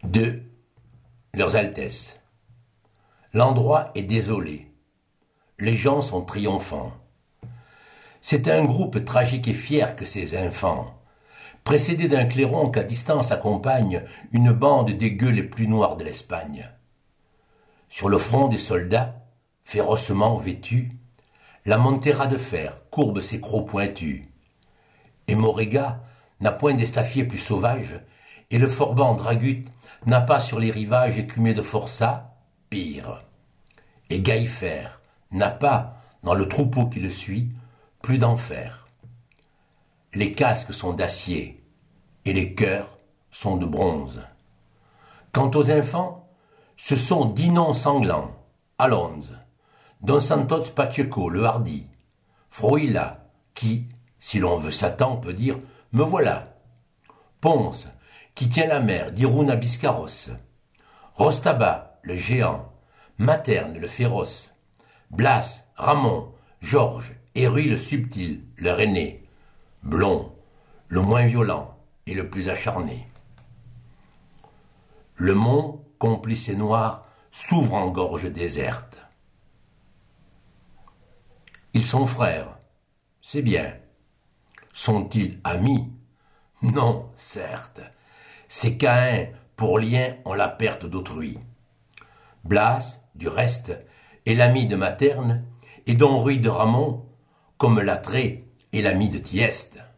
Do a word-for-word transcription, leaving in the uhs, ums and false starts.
De Leurs Altesses. L'endroit est désolé. Les gens sont triomphants. C'est un groupe tragique et fier que ces infants, précédés d'un clairon qu'à distance accompagne une bande des gueux les plus noirs de l'Espagne. Sur le front des soldats, férocement vêtus, la montera de fer courbe ses crocs pointus. Et Morega n'a point d'estafier plus sauvage, et le forban Dragut n'a pas sur les rivages écumés de forçats, pire. Et Gaïfer n'a pas, dans le troupeau qui le suit, plus d'enfer. Les casques sont d'acier, et les cœurs sont de bronze. Quant aux enfants, ce sont dix noms sanglants, Alonze, Don Santos Pacheco le hardi, Froila, qui, si l'on veut Satan, peut dire « me voilà », Ponce, qui tient la mer d'Iruna Biscarros, Rostaba, le géant, Materne, le féroce, Blas, Ramon, Georges, et Rui le subtil, leur aîné, blond, le moins violent et le plus acharné. Le mont, complice et noir, s'ouvre en gorge déserte. Ils sont frères, c'est bien. Sont-ils amis? Non, certes. C'est Caïn, pour lien, ont la perte d'autrui. Blas, du reste, est l'ami de Materne, et Don Rui de Ramon, comme Lattré est l'ami de Thieste.